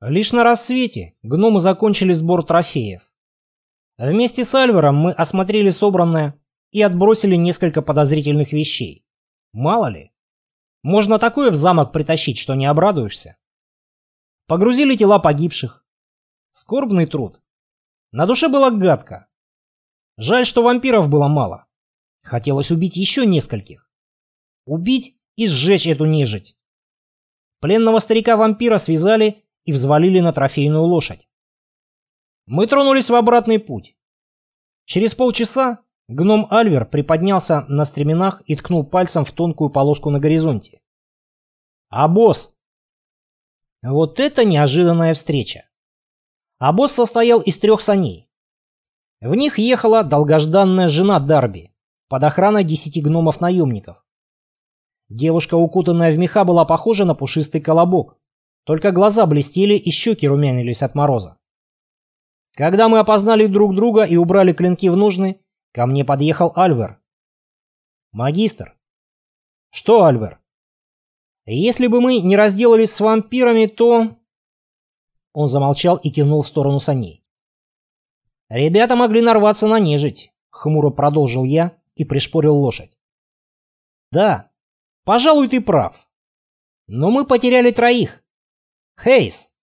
Лишь на рассвете гномы закончили сбор трофеев. Вместе с Альваром мы осмотрели собранное и отбросили несколько подозрительных вещей. Мало ли, можно такое в замок притащить, что не обрадуешься. Погрузили тела погибших. Скорбный труд. На душе было гадко. Жаль, что вампиров было мало. Хотелось убить еще нескольких. Убить и сжечь эту нежить. Пленного старика-вампира связали и взвалили на трофейную лошадь. Мы тронулись в обратный путь. Через полчаса гном Альвер приподнялся на стременах и ткнул пальцем в тонкую полоску на горизонте. Обоз! Вот это неожиданная встреча. Обоз состоял из 3 саней. В них ехала долгожданная жена Дарби под охраной 10 гномов-наемников. Девушка, укутанная в меха, была похожа на пушистый колобок. Только глаза блестели и щеки румянились от мороза. Когда мы опознали друг друга и убрали клинки в ножны, ко мне подъехал Альвер. «Магистр». «Что, Альвер?» «Если бы мы не разделались с вампирами, то...» Он замолчал и кивнул в сторону саней. «Ребята могли нарваться на нежить», — хмуро продолжил я и пришпорил лошадь. «Да, пожалуй, ты прав. Но мы потеряли 3. Хейс!»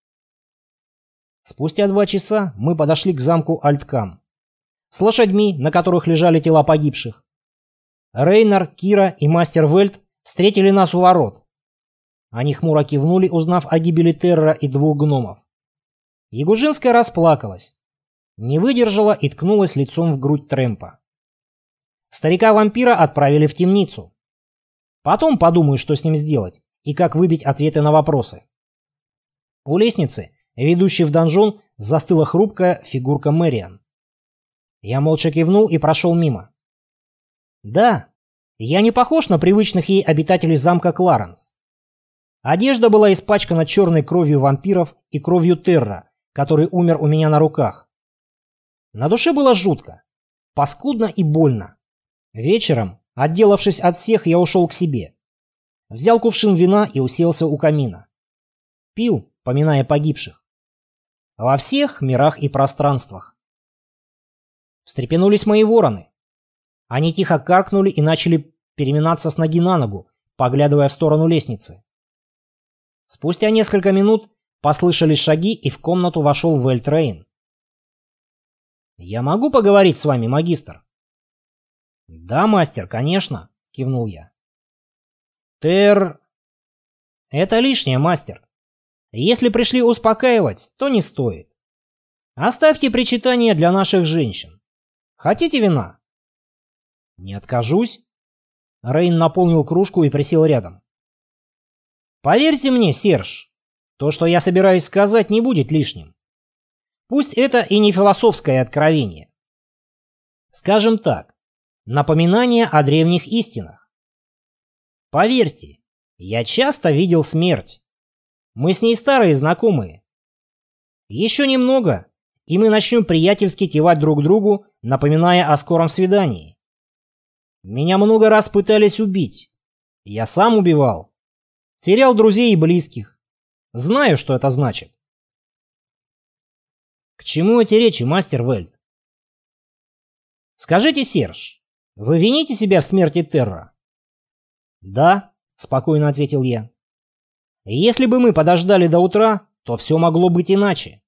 Спустя 2 часа мы подошли к замку Альткам с лошадьми, на которых лежали тела погибших. Рейнар, Кира и мастер Вельт встретили нас у ворот. Они хмуро кивнули, узнав о гибели Терра и 2 гномов. Ягужинская расплакалась, не выдержала и ткнулась лицом в грудь Трэмпа. Старика-вампира отправили в темницу. Потом подумаю, что с ним сделать и как выбить ответы на вопросы. У лестницы, ведущей в донжон, застыла хрупкая фигурка Мэриан. Я молча кивнул и прошел мимо. Да, я не похож на привычных ей обитателей замка Кларенс. Одежда была испачкана черной кровью вампиров и кровью Терра, который умер у меня на руках. На душе было жутко, паскудно и больно. Вечером, отделавшись от всех, я ушел к себе. Взял кувшин вина и уселся у камина. Пил, поминая погибших. Во всех мирах и пространствах. Встрепенулись мои вороны. Они тихо каркнули и начали переминаться с ноги на ногу, поглядывая в сторону лестницы. Спустя несколько минут послышались шаги, и в комнату вошел Вельтрейн. «Я могу поговорить с вами, магистр?» «Да, мастер, конечно», — кивнул я. «Тер...» «Это лишнее, мастер. Если пришли успокаивать, то не стоит. Оставьте причитания для наших женщин. Хотите вина?» «Не откажусь». Рейн наполнил кружку и присел рядом. «Поверьте мне, Серж, то, что я собираюсь сказать, не будет лишним. Пусть это и не философское откровение. Скажем так, напоминание о древних истинах. Поверьте, я часто видел смерть. Мы с ней старые знакомые. Еще немного, и мы начнем приятельски кивать друг другу, напоминая о скором свидании. Меня много раз пытались убить. Я сам убивал. Терял друзей и близких. Знаю, что это значит. К чему эти речи, мастер Вельт? Скажите, Серж, вы вините себя в смерти Терра? Да, спокойно ответил я. Если бы мы подождали до утра, то все могло быть иначе.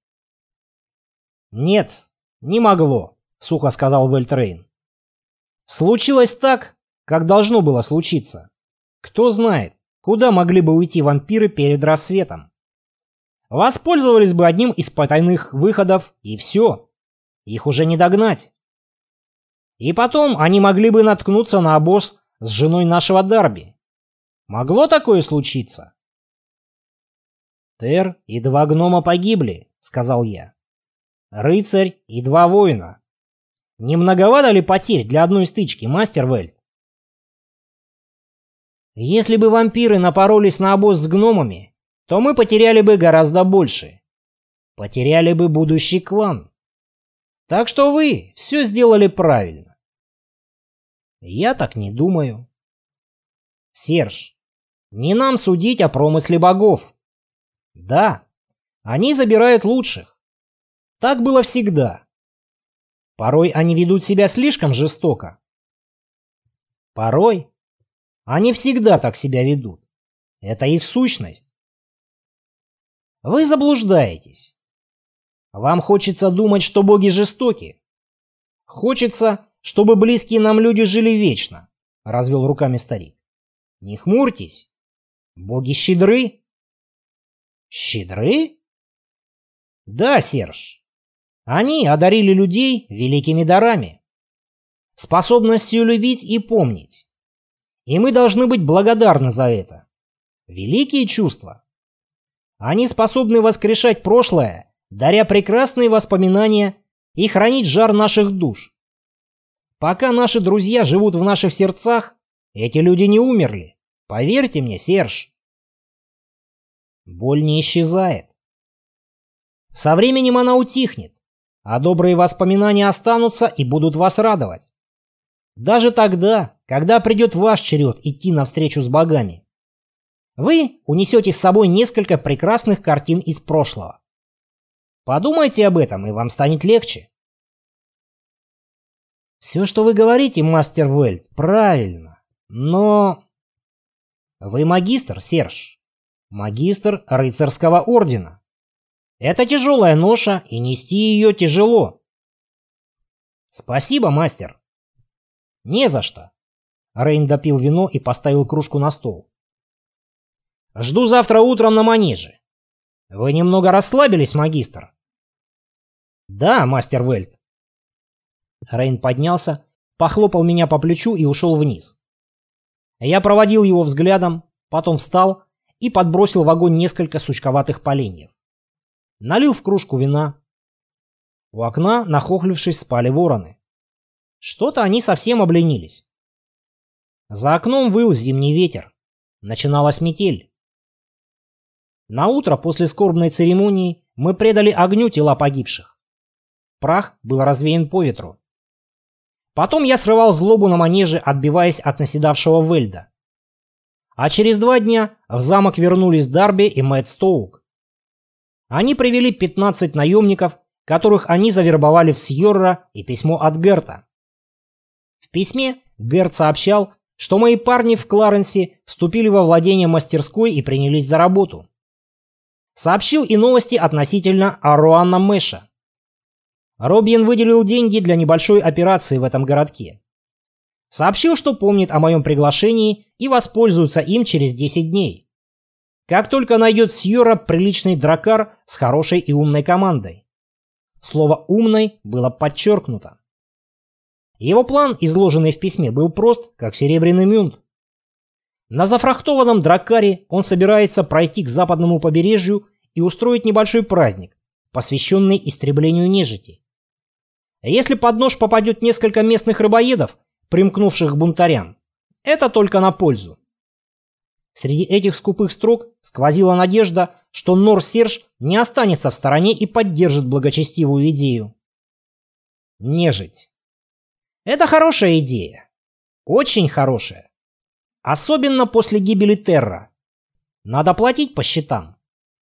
Нет, не могло, сухо сказал Вельтрейн. Случилось так, как должно было случиться. Кто знает, куда могли бы уйти вампиры перед рассветом? Воспользовались бы одним из потайных выходов, и все. Их уже не догнать. И потом они могли бы наткнуться на обоз с женой нашего Дарби. Могло такое случиться? «Тер и 2 гнома погибли», — сказал я. «Рыцарь и 2 воина. Не многовато ли потерь для одной стычки, мастер Вельт?» «Если бы вампиры напоролись на обоз с гномами, то мы потеряли бы гораздо больше. Потеряли бы будущий клан. Так что вы все сделали правильно». «Я так не думаю». «Серж, не нам судить о промысле богов. Да, Они забирают лучших. Так было всегда. Порой они ведут себя слишком жестоко. Порой они всегда так себя ведут. Это их сущность. Вы заблуждаетесь. Вам хочется думать, что боги жестоки. Хочется, чтобы близкие нам люди жили вечно, развел руками старик. Не хмурьтесь. Боги щедры. Щедры? Да, Серж. Они одарили людей великими дарами. Способностью любить и помнить. И мы должны быть благодарны за это. Великие чувства. Они способны воскрешать прошлое, даря прекрасные воспоминания и хранить жар наших душ. Пока наши друзья живут в наших сердцах, эти люди не умерли. Поверьте мне, Серж. Боль не исчезает. Со временем она утихнет, а добрые воспоминания останутся и будут вас радовать. Даже тогда, когда придет ваш черед идти навстречу с богами. Вы унесете с собой несколько прекрасных картин из прошлого. Подумайте об этом, и вам станет легче. Все, что вы говорите, мастер Вельд, правильно, но... Вы магистр, Серж. Магистр рыцарского ордена. Это тяжелая ноша, и нести ее тяжело. Спасибо, мастер. Не за что. Рейн допил вино и поставил кружку на стол. Жду завтра утром на манеже. Вы немного расслабились, магистр? Да, мастер Вельд. Рейн поднялся, похлопал меня по плечу и ушел вниз. Я проводил его взглядом, потом встал и подбросил в огонь несколько сучковатых поленьев. Налил в кружку вина. У окна, нахохлившись, спали вороны. Что-то они совсем обленились. За окном выл зимний ветер. Начиналась метель. Наутро после скорбной церемонии мы предали огню тела погибших. Прах был развеян по ветру. Потом я срывал злобу на манеже, отбиваясь от наседавшего Вельда. А через 2 дня в замок вернулись Дарби и Мэтт Стоук. Они привели 15 наемников, которых они завербовали в Сьорра, и письмо от Герта. В письме Герт сообщал, что мои парни в Кларенсе вступили во владение мастерской и принялись за работу. Сообщил и новости относительно Аруана Мэша. Робин выделил деньги для небольшой операции в этом городке. Сообщил, что помнит о моем приглашении и воспользуется им через 10 дней. Как только найдет Сьорра приличный дракар с хорошей и умной командой. Слово «умной» было подчеркнуто. Его план, изложенный в письме, был прост, как серебряный мюнт. На зафрахтованном дракаре он собирается пройти к западному побережью и устроить небольшой праздник, посвященный истреблению нежити. Если под нож попадет несколько местных рыбоедов, примкнувших к бунтарям, это только на пользу. Среди этих скупых строк сквозила надежда, что Нор-Серж не останется в стороне и поддержит благочестивую идею. Нежить. Это хорошая идея. Очень хорошая. Особенно после гибели Терра. Надо платить по счетам.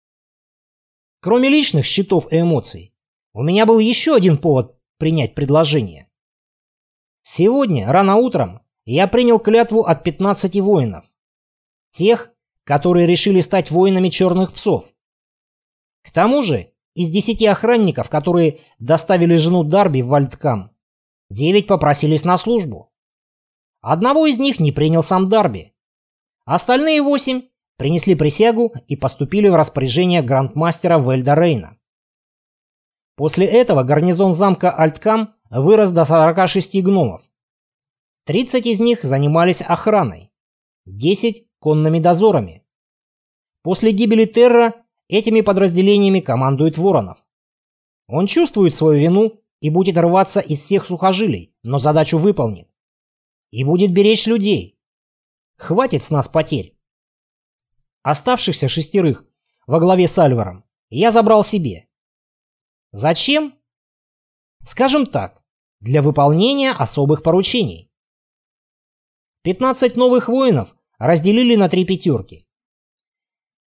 Кроме личных счетов и эмоций, у меня был еще один повод принять предложение. Сегодня, рано утром, я принял клятву от 15 воинов. Тех, которые решили стать воинами черных псов. К тому же, из 10 охранников, которые доставили жену Дарби в Вальдкам, 9 попросились на службу. Одного из них не принял сам Дарби. Остальные 8 принесли присягу и поступили в распоряжение грандмастера Вельда Рейна. После этого гарнизон замка Альткам вырос до 46 гномов. 30 из них занимались охраной, 10 конными дозорами. После гибели Терра этими подразделениями командует Воронов. Он чувствует свою вину и будет рваться из всех сухожилий, но задачу выполнит. И будет беречь людей. Хватит с нас потерь. Оставшихся 6 во главе с Альваром я забрал себе. Зачем? Скажем так, для выполнения особых поручений. 15 новых воинов разделили на 3 пятерки.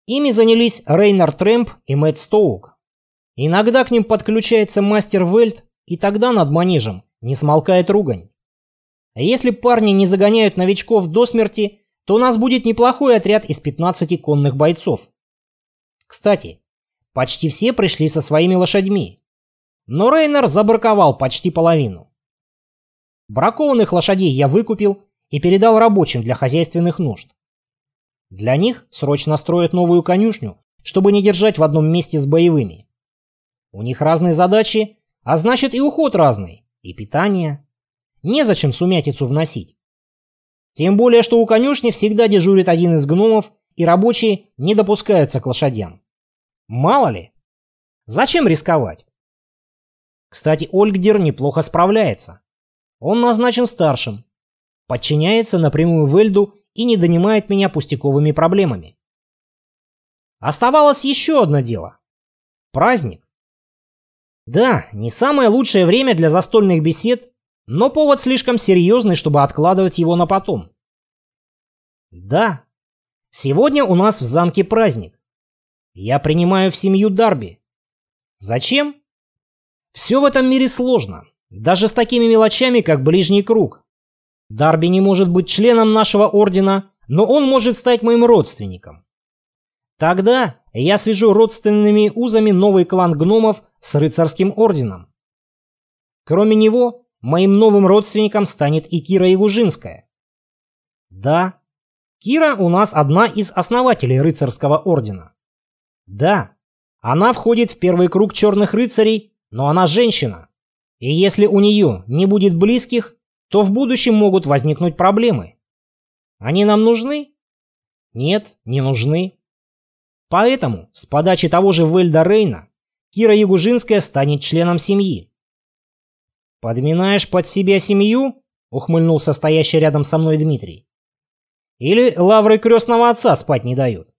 Ими занялись Рейнар Трэмп и Мэтт Стоук. Иногда к ним подключается мастер Вельт, и тогда над манежем не смолкает ругань. А если парни не загоняют новичков до смерти, то у нас будет неплохой отряд из 15 конных бойцов. Кстати, почти все пришли со своими лошадьми. Но Рейнар забраковал почти половину. Бракованных лошадей я выкупил и передал рабочим для хозяйственных нужд. Для них срочно строят новую конюшню, чтобы не держать в одном месте с боевыми. У них разные задачи, а значит и уход разный, и питание. Незачем сумятицу вносить. Тем более, что у конюшни всегда дежурит один из гномов, и рабочие не допускаются к лошадям. Мало ли. Зачем рисковать? Кстати, Ольгдир неплохо справляется. Он назначен старшим, подчиняется напрямую Вельду и не донимает меня пустяковыми проблемами. Оставалось еще одно дело. Праздник. Да, не самое лучшее время для застольных бесед, но повод слишком серьезный, чтобы откладывать его на потом. Да, сегодня у нас в замке праздник. Я принимаю в семью Дарби. Зачем? Все в этом мире сложно, даже с такими мелочами, как ближний круг. Дарби не может быть членом нашего ордена, но он может стать моим родственником. Тогда я свяжу родственными узами новый клан гномов с рыцарским орденом. Кроме него, моим новым родственником станет и Кира Ягужинская. Да, Кира у нас одна из основателей рыцарского ордена. Да, она входит в первый круг черных рыцарей, но она женщина. И если у нее не будет близких, то в будущем могут возникнуть проблемы. Они нам нужны? Нет, не нужны. Поэтому с подачи того же Вельда Рейна Кира Ягужинская станет членом семьи. «Подминаешь под себя семью?» — ухмыльнулся стоящий рядом со мной Дмитрий. «Или лавры крестного отца спать не дают?»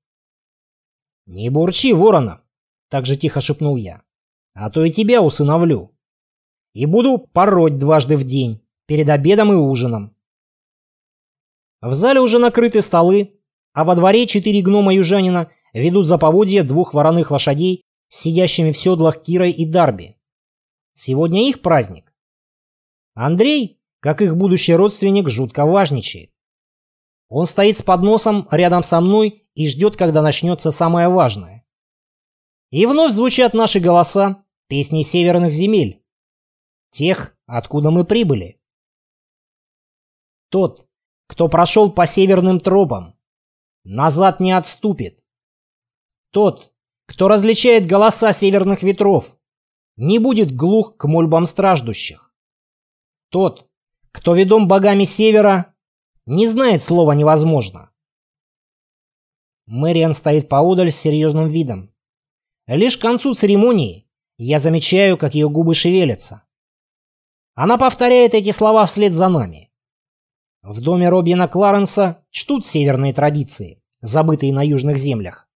«Не бурчи, Воронов!» — так же тихо шепнул я. «А то и тебя усыновлю. И буду пороть дважды в день, перед обедом и ужином». В зале уже накрыты столы, а во дворе 4 гнома-южанина ведут за поводья 2 вороных лошадей с сидящими в седлах Кирой и Дарби. Сегодня их праздник. Андрей, как их будущий родственник, жутко важничает. Он стоит с подносом рядом со мной и ждет, когда начнется самое важное. И вновь звучат наши голоса, песни северных земель. Тех, откуда мы прибыли. Тот, кто прошел по северным тропам, назад не отступит. Тот, кто различает голоса северных ветров, не будет глух к мольбам страждущих. Тот, кто ведом богами севера, не знает слова «невозможно». Мэриан стоит поодаль с серьезным видом. Лишь к концу церемонии я замечаю, как ее губы шевелятся. Она повторяет эти слова вслед за нами. В доме Робина Кларенса чтут северные традиции, забытые на южных землях.